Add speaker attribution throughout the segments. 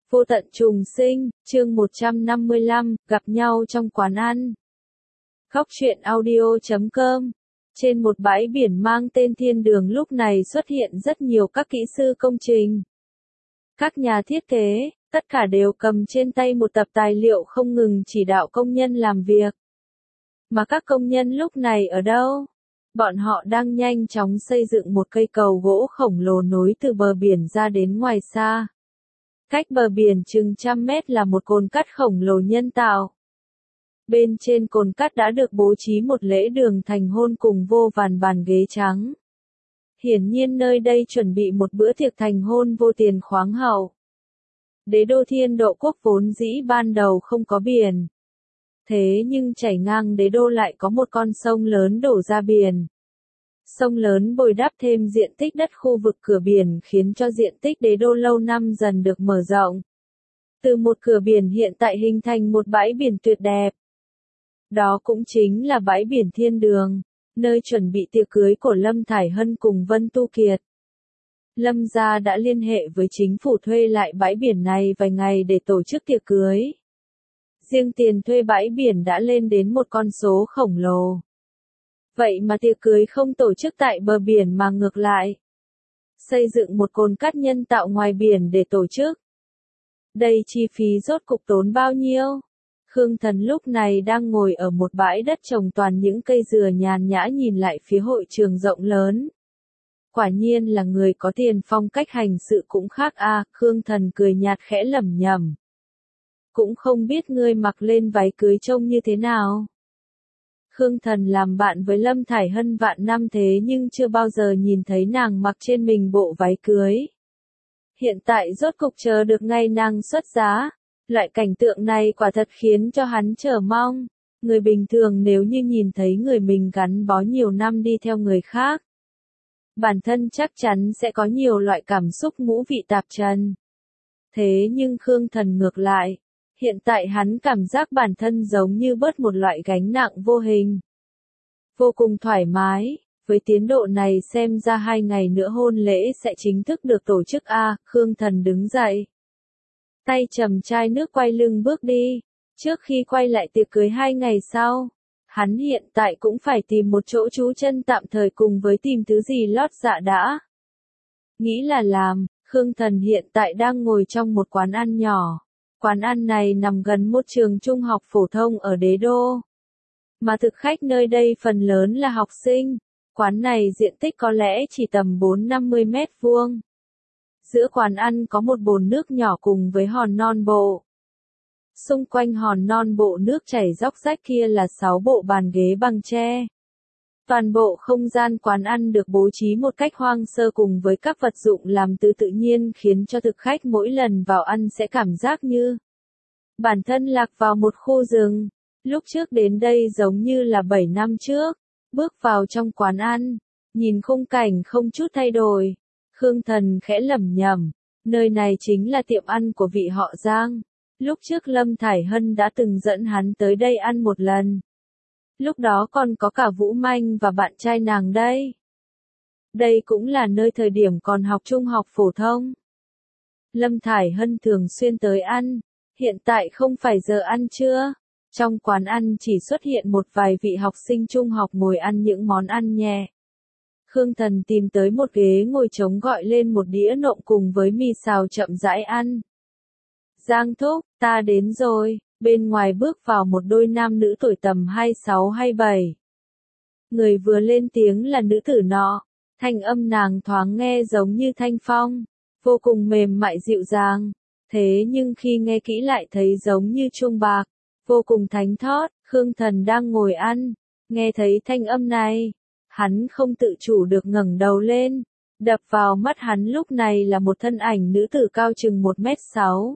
Speaker 1: Vô tận trùng sinh, chương 155, gặp nhau trong quán ăn. Góc truyện audio.com. Trên một bãi biển mang tên Thiên Đường lúc này xuất hiện rất nhiều các kỹ sư công trình. Các nhà thiết kế, tất cả đều cầm trên tay một tập tài liệu không ngừng chỉ đạo công nhân làm việc. Mà các công nhân lúc này ở đâu? Bọn họ đang nhanh chóng xây dựng một cây cầu gỗ khổng lồ nối từ bờ biển ra đến ngoài xa. Cách bờ biển chừng 100 mét là một cồn cát khổng lồ nhân tạo. Bên trên cồn cát đã được bố trí một lễ đường thành hôn cùng vô vàn bàn ghế trắng. Hiển nhiên nơi đây chuẩn bị một bữa tiệc thành hôn vô tiền khoáng hậu. Đế đô Thiên Độ Quốc vốn dĩ ban đầu không có biển. Thế nhưng chảy ngang đế đô lại có một con sông lớn đổ ra biển. Sông lớn bồi đắp thêm diện tích đất khu vực cửa biển khiến cho diện tích đế đô lâu năm dần được mở rộng. Từ một cửa biển hiện tại hình thành một bãi biển tuyệt đẹp. Đó cũng chính là bãi biển Thiên Đường, nơi chuẩn bị tiệc cưới của Lâm Thải Hân cùng Vân Tu Kiệt. Lâm gia đã liên hệ với chính phủ thuê lại bãi biển này vài ngày để tổ chức tiệc cưới. Riêng tiền thuê bãi biển đã lên đến một con số khổng lồ. Vậy mà tiệc cưới không tổ chức tại bờ biển mà ngược lại xây dựng một cồn cát nhân tạo ngoài biển để tổ chức. Đây chi phí rốt cục tốn bao nhiêu? Khương Thần lúc này đang ngồi ở một bãi đất trồng toàn những cây dừa nhàn nhã nhìn lại phía hội trường rộng lớn. Quả nhiên là người có tiền, phong cách hành sự cũng khác a. Khương Thần cười nhạt khẽ lẩm nhẩm. Cũng không biết ngươi mặc lên váy cưới trông như thế nào. Khương Thần làm bạn với Lâm Thải Hân vạn năm thế nhưng chưa bao giờ nhìn thấy nàng mặc trên mình bộ váy cưới. Hiện tại rốt cục chờ được ngày nàng xuất giá. Loại cảnh tượng này quả thật khiến cho hắn chờ mong. Người bình thường nếu như nhìn thấy người mình gắn bó nhiều năm đi theo người khác, bản thân chắc chắn sẽ có nhiều loại cảm xúc ngũ vị tạp trần. Thế nhưng Khương Thần ngược lại. Hiện tại hắn cảm giác bản thân giống như bớt một loại gánh nặng vô hình. Vô cùng thoải mái, với tiến độ này xem ra 2 ngày nữa hôn lễ sẽ chính thức được tổ chức a. Khương Thần đứng dậy. Tay chầm chai nước quay lưng bước đi. Trước khi quay lại tiệc cưới 2 ngày sau, hắn hiện tại cũng phải tìm một chỗ trú chân tạm thời cùng với tìm thứ gì lót dạ đã. Nghĩ là làm, Khương Thần hiện tại đang ngồi trong một quán ăn nhỏ. Quán ăn này nằm gần một trường trung học phổ thông ở đế đô. Mà thực khách nơi đây phần lớn là học sinh. Quán này diện tích có lẽ chỉ tầm 4-50 mét vuông. Giữa quán ăn có một bồn nước nhỏ cùng với hòn non bộ. Xung quanh hòn non bộ nước chảy róc rách kia là 6 bộ bàn ghế bằng tre. Toàn bộ không gian quán ăn được bố trí một cách hoang sơ cùng với các vật dụng làm từ tự nhiên khiến cho thực khách mỗi lần vào ăn sẽ cảm giác như bản thân lạc vào một khu rừng. Lúc trước đến đây giống như là 7 năm trước, bước vào trong quán ăn, nhìn khung cảnh không chút thay đổi. Khương Thần khẽ lẩm nhẩm, nơi này chính là tiệm ăn của vị họ Giang. Lúc trước Lâm Thải Hân đã từng dẫn hắn tới đây ăn một lần. Lúc đó còn có cả Vũ Manh và bạn trai nàng đây. Đây cũng là nơi thời điểm còn học trung học phổ thông. Lâm Thải Hân thường xuyên tới ăn, hiện tại không phải giờ ăn trưa. Trong quán ăn chỉ xuất hiện một vài vị học sinh trung học ngồi ăn những món ăn nhẹ. Khương Thần tìm tới một ghế ngồi trống gọi lên một đĩa nộm cùng với mì xào chậm rãi ăn. Giang thúc, ta đến rồi. Bên ngoài bước vào một đôi nam nữ tuổi tầm 26-27. Người vừa lên tiếng là nữ tử nọ. Thanh âm nàng thoáng nghe giống như thanh phong, vô cùng mềm mại dịu dàng. Thế nhưng khi nghe kỹ lại thấy giống như chuông bạc, vô cùng thánh thót. Khương Thần đang ngồi ăn, nghe thấy thanh âm này, hắn không tự chủ được ngẩng đầu lên. Đập vào mắt hắn lúc này là một thân ảnh nữ tử cao chừng 1m6.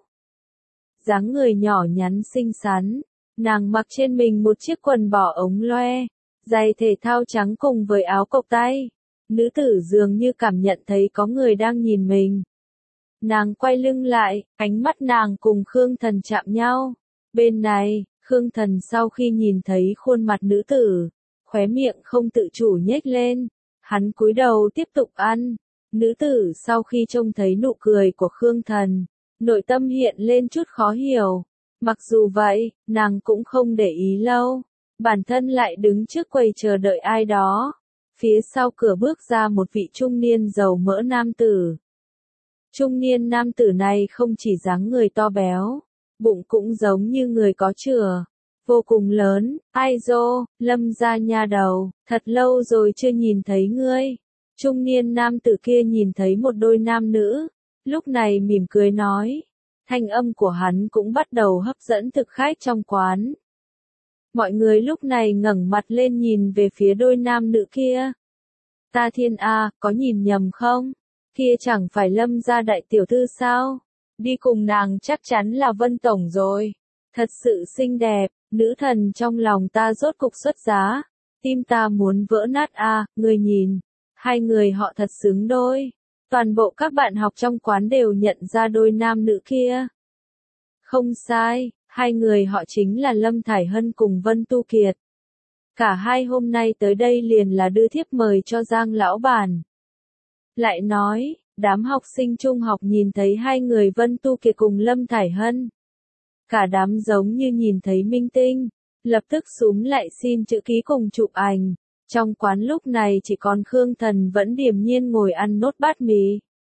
Speaker 1: Dáng người nhỏ nhắn xinh xắn, nàng mặc trên mình một chiếc quần bò ống loe, giày thể thao trắng cùng với áo cộc tay. Nữ tử dường như cảm nhận thấy có người đang nhìn mình. Nàng quay lưng lại, ánh mắt nàng cùng Khương Thần chạm nhau. Bên này, Khương Thần sau khi nhìn thấy khuôn mặt nữ tử, khóe miệng không tự chủ nhếch lên. Hắn cúi đầu tiếp tục ăn. Nữ tử sau khi trông thấy nụ cười của Khương Thần, Nội tâm hiện lên chút khó hiểu. Mặc dù vậy, nàng cũng không để ý lâu. Bản thân lại đứng trước quầy chờ đợi ai đó. Phía sau cửa bước ra một vị trung niên dầu mỡ nam tử. Trung niên nam tử này không chỉ dáng người to béo, bụng cũng giống như người có chửa, vô cùng lớn. Ai dô, Lâm gia nha đầu, thật lâu rồi chưa nhìn thấy ngươi. Trung niên nam tử kia nhìn thấy một đôi nam nữ, lúc này mỉm cười nói. Thanh âm của hắn cũng bắt đầu hấp dẫn thực khách trong quán. Mọi người lúc này ngẩng mặt lên nhìn về phía đôi nam nữ kia. Ta thiên a, có nhìn nhầm không? Kia chẳng phải Lâm gia đại tiểu thư sao? Đi cùng nàng chắc chắn là Vân Tổng rồi. Thật sự xinh đẹp, nữ thần trong lòng ta rốt cục xuất giá. Tim ta muốn vỡ nát a, ngươi nhìn. Hai người họ thật xứng đôi. Toàn bộ các bạn học trong quán đều nhận ra đôi nam nữ kia. Không sai, hai người họ chính là Lâm Thải Hân cùng Vân Tu Kiệt. Cả hai hôm nay tới đây liền là đưa thiếp mời cho Giang lão bản. Lại nói, đám học sinh trung học nhìn thấy hai người Vân Tu Kiệt cùng Lâm Thải Hân. Cả đám giống như nhìn thấy minh tinh, lập tức xúm lại xin chữ ký cùng chụp ảnh. Trong quán lúc này chỉ còn Khương Thần vẫn điềm nhiên ngồi ăn nốt bát mì.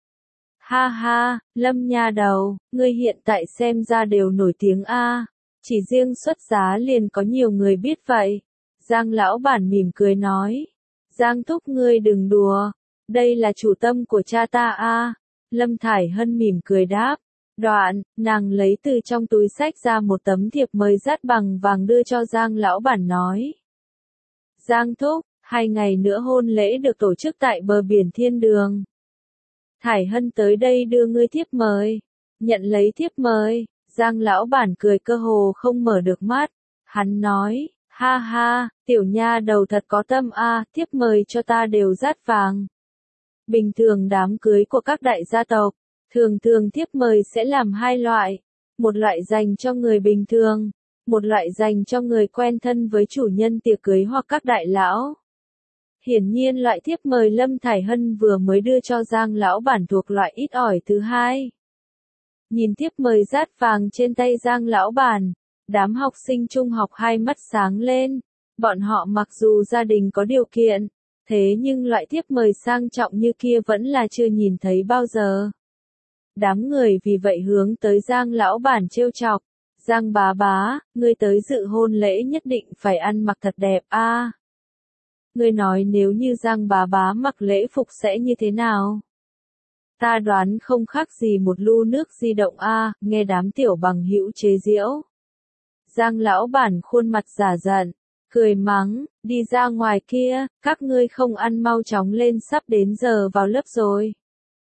Speaker 1: Ha ha, Lâm nha đầu, ngươi hiện tại xem ra đều nổi tiếng a. Chỉ riêng xuất giá liền có nhiều người biết vậy. Giang lão bản mỉm cười nói. Giang thúc ngươi đừng đùa. Đây là chủ tâm của cha ta a. Lâm Thải Hân mỉm cười đáp. Đoạn, nàng lấy từ trong túi xách ra một tấm thiệp mời dát bằng vàng đưa cho Giang lão bản nói. Giang thúc, 2 ngày nữa hôn lễ được tổ chức tại bờ biển Thiên Đường. Thải Hân tới đây đưa ngươi thiếp mời. Nhận lấy thiếp mời, Giang lão bản cười cơ hồ không mở được mắt. Hắn nói, ha ha, tiểu nha đầu thật có tâm a, thiếp mời cho ta đều dát vàng. Bình thường đám cưới của các đại gia tộc, thường thường thiếp mời sẽ làm 2 loại. Một loại dành cho người bình thường, một loại dành cho người quen thân với chủ nhân tiệc cưới hoặc các đại lão. Hiển nhiên loại thiếp mời Lâm Thải Hân vừa mới đưa cho Giang lão bản thuộc loại ít ỏi thứ hai. Nhìn thiếp mời dát vàng trên tay Giang lão bản, đám học sinh trung học hai mắt sáng lên. Bọn họ mặc dù gia đình có điều kiện, thế nhưng loại thiếp mời sang trọng như kia vẫn là chưa nhìn thấy bao giờ. Đám người vì vậy hướng tới Giang lão bản trêu chọc. Giang bá bá, ngươi tới dự hôn lễ nhất định phải ăn mặc thật đẹp a. Ngươi nói nếu như Giang bá bá mặc lễ phục sẽ như thế nào? Ta đoán không khác gì một lu nước di động a, nghe đám tiểu bằng hữu chế giễu. Giang lão bản khuôn mặt giả giận, cười mắng, đi ra ngoài kia, các ngươi không ăn mau chóng lên sắp đến giờ vào lớp rồi.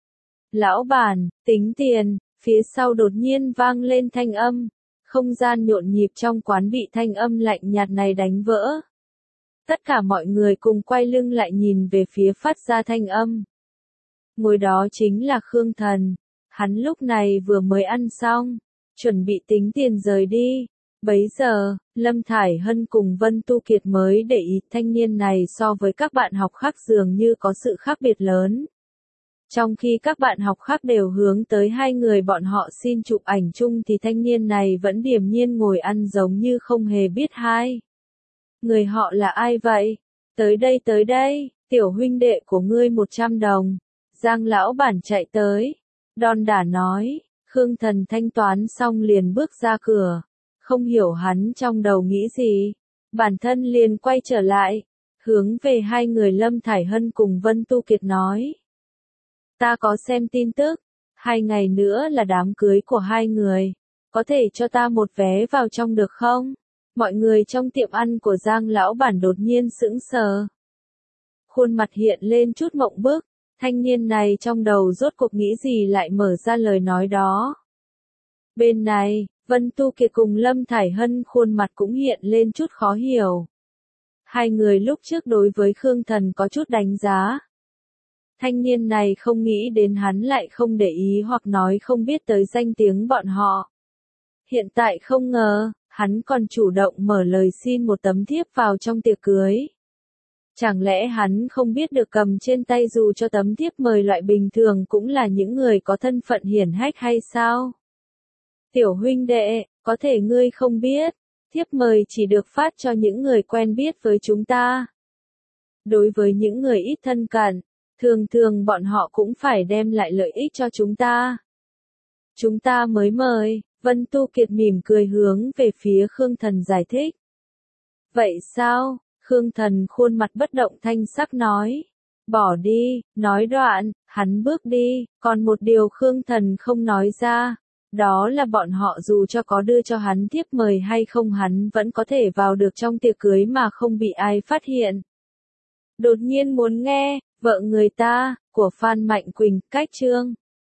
Speaker 1: Lão bản, tính tiền, phía sau đột nhiên vang lên thanh âm. Không gian nhộn nhịp trong quán bị thanh âm lạnh nhạt này đánh vỡ. Tất cả mọi người cùng quay lưng lại nhìn về phía phát ra thanh âm. Ngồi đó chính là Khương Thần. Hắn lúc này vừa mới ăn xong, chuẩn bị tính tiền rời đi. Bấy giờ, Lâm Thải Hân cùng Vân Tu Kiệt mới để ý thanh niên này so với các bạn học khác dường như có sự khác biệt lớn. Trong khi các bạn học khác đều hướng tới hai người bọn họ xin chụp ảnh chung thì thanh niên này vẫn điềm nhiên ngồi ăn giống như không hề biết hai. Người họ là ai vậy? Tới đây, tiểu huynh đệ của ngươi 100 đồng. Giang lão bản chạy tới. Đon đả nói, Khương Thần thanh toán xong liền bước ra cửa. Không hiểu hắn trong đầu nghĩ gì. Bản thân liền quay trở lại. Hướng về hai người Lâm Thải Hân cùng Vân Tu Kiệt nói. Ta có xem tin tức. 2 ngày nữa là đám cưới của hai người. Có thể cho ta một vé vào trong được không? Mọi người trong tiệm ăn của Giang lão bản đột nhiên sững sờ. Khuôn mặt hiện lên chút mộng bức. Thanh niên này trong đầu rốt cuộc nghĩ gì lại mở ra lời nói đó. Bên này, Vân Tu Kiệt cùng Lâm Thải Hân khuôn mặt cũng hiện lên chút khó hiểu. Hai người lúc trước đối với Khương Thần có chút đánh giá. Thanh niên này không nghĩ đến hắn lại không để ý hoặc nói không biết tới danh tiếng bọn họ. Hiện tại không ngờ, hắn còn chủ động mở lời xin một tấm thiếp vào trong tiệc cưới. Chẳng lẽ hắn không biết được cầm trên tay dù cho tấm thiếp mời loại bình thường cũng là những người có thân phận hiển hách hay sao? Tiểu huynh đệ, có thể ngươi không biết, thiếp mời chỉ được phát cho những người quen biết với chúng ta. Đối với những người ít thân cận, thường thường bọn họ cũng phải đem lại lợi ích cho chúng ta. Chúng ta mới mời, Vân Tu Kiệt mỉm cười hướng về phía Khương Thần giải thích. Vậy sao? Khương Thần khuôn mặt bất động thanh sắc nói. Bỏ đi, nói đoạn, hắn bước đi, còn một điều Khương Thần không nói ra. Đó là bọn họ dù cho có đưa cho hắn thiếp mời hay không hắn vẫn có thể vào được trong tiệc cưới mà không bị ai phát hiện. Đột nhiên muốn nghe, vợ người ta, của Phan Mạnh Quỳnh, cách chương.